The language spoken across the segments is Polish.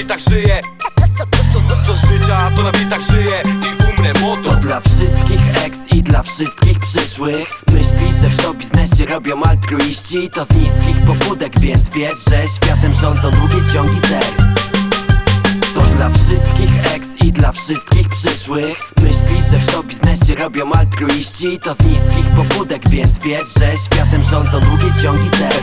bitach żyję. Do życia to na bitach żyję i umrę młodo. To dla wszystkich ex i dla wszystkich przyszłych. Myślisz, że w show biznesie robią altruiści? To z niskich pobudek, więc wiedz, że światem rządzą długie ciągi zer. To dla wszystkich ex i dla wszystkich przyszłych. Myślisz, że w show biznesie robią altruiści? To z niskich pobudek, więc wiedz, że światem rządzą długie ciągi zer.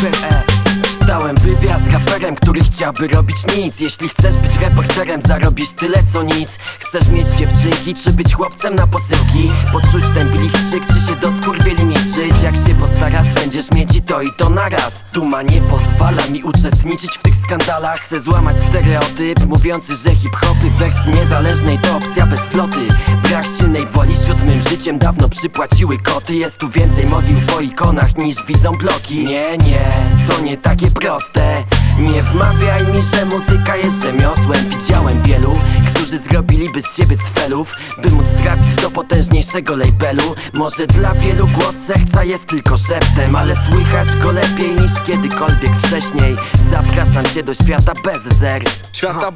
Dałem wywiad z raperem, który chciałby robić nic. Jeśli chcesz być reporterem, zarobisz tyle co nic. Chcesz mieć dziewczynki, czy być chłopcem na posyłki? Poczuć ten blichtrzyk, czy się do skurwieli liczyć? Jak się postarasz, będziesz mieć i to naraz. Duma nie pozwala mi uczestniczyć w tych skandalach. Chcę złamać stereotyp mówiący, że hip-hopy w wersji niezależnej to opcja bez floty. Brak silnej woli, siódmym życiem dawno przypłaciły koty. Jest tu więcej mogił po ikonach niż widzą bloki. Nie, to nie takie proste. Nie wmawiaj mi, że muzyka jest rzemiosłem. Widziałem wielu, którzy zrobiliby z siebie cfelów, by móc trafić do potężniejszego labelu. Może dla wielu głos serca jest tylko szeptem, ale słychać go lepiej niż kiedykolwiek wcześniej. Zapraszam cię do świata bez zer. Świata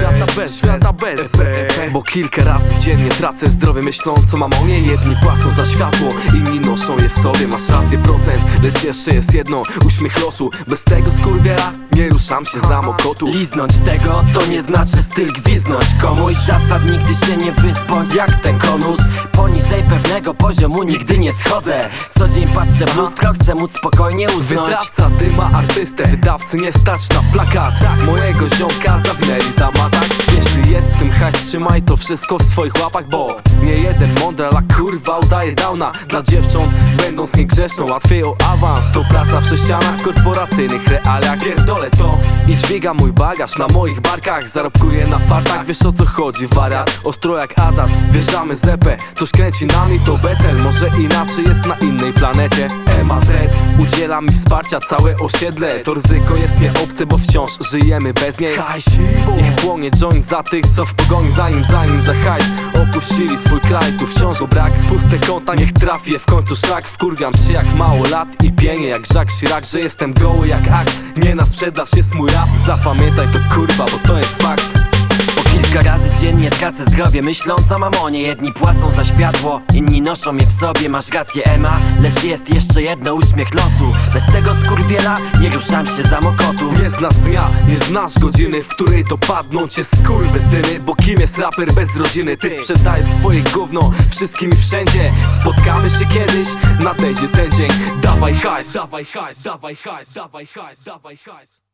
bez zer. Bo kilka razy dziennie tracę zdrowie, myśląc co mam o nie. Jedni płacą za światło, inni noszą je w sobie. Masz rację procent, lecz jeszcze jest jedno: uśmiech losu. Bez tego skurwiela nie ruszam się za mokotu. Liznąć tego to nie znaczy styl gwizdnąć komuś. Zasad nigdy się nie wyzbądź jak ten konus. Poniżej pewnego poziomu nigdy nie schodzę. Co dzień patrzę w lustro, chcę móc spokojnie uznąć. Wydawca dyma artystę, wydawcy nie stać na plakat. Mojego ziomka zawinęli za matać. Jeśli jest w tym hajs, trzymaj to wszystko w swoich łapach, bo nie jeden mądrala kurwa udaje downa. Dla dziewcząt będąc niegrzeczną, łatwiej o awans. To praca w sześcianach w korporacyjnych realiach. Pierdolę to i dźwiga mój bagaż na moich barkach. Zarobkuję na fartach, wiesz o co chodzi wariat. Ostro jak azat, wjeżdżamy z EP. Ktoś kręci nami to becel, może inaczej jest na innej planecie. MAZ udziela mi wsparcia całe osiedle. To ryzyko jest nieobce, bo wciąż żyjemy bez niej. Niech płonie joint za tych, co w pogoni zanim za hajs opuścili swój kraj. Tu wciąż go brak, puste konta, niech trafię w końcu szlak. Wkurwiam się jak mało lat i pienię jak Jacques Chirac, że jestem goły jak akt. Nie na sprzedaż jest mój rap, zapamiętaj to kurwa, bo to jest fakt. Kilka razy dziennie tracę zdrowie, myśląc o mamonie. Jedni płacą za światło, inni noszą je w sobie. Masz rację Ema, lecz jest jeszcze jedno: uśmiech losu. Bez tego skurwiela nie ruszam się za mokotu. Nie znasz dnia, nie znasz godziny, w której dopadną cię skurwysyny. Bo kim jest raper bez rodziny? Ty sprzedajesz swoje gówno wszystkim i wszędzie. Spotkamy się kiedyś, nadejdzie ten dzień. Dawaj hajs, dawaj hajs, dawaj hajs, dawaj hajs, dawaj hajs.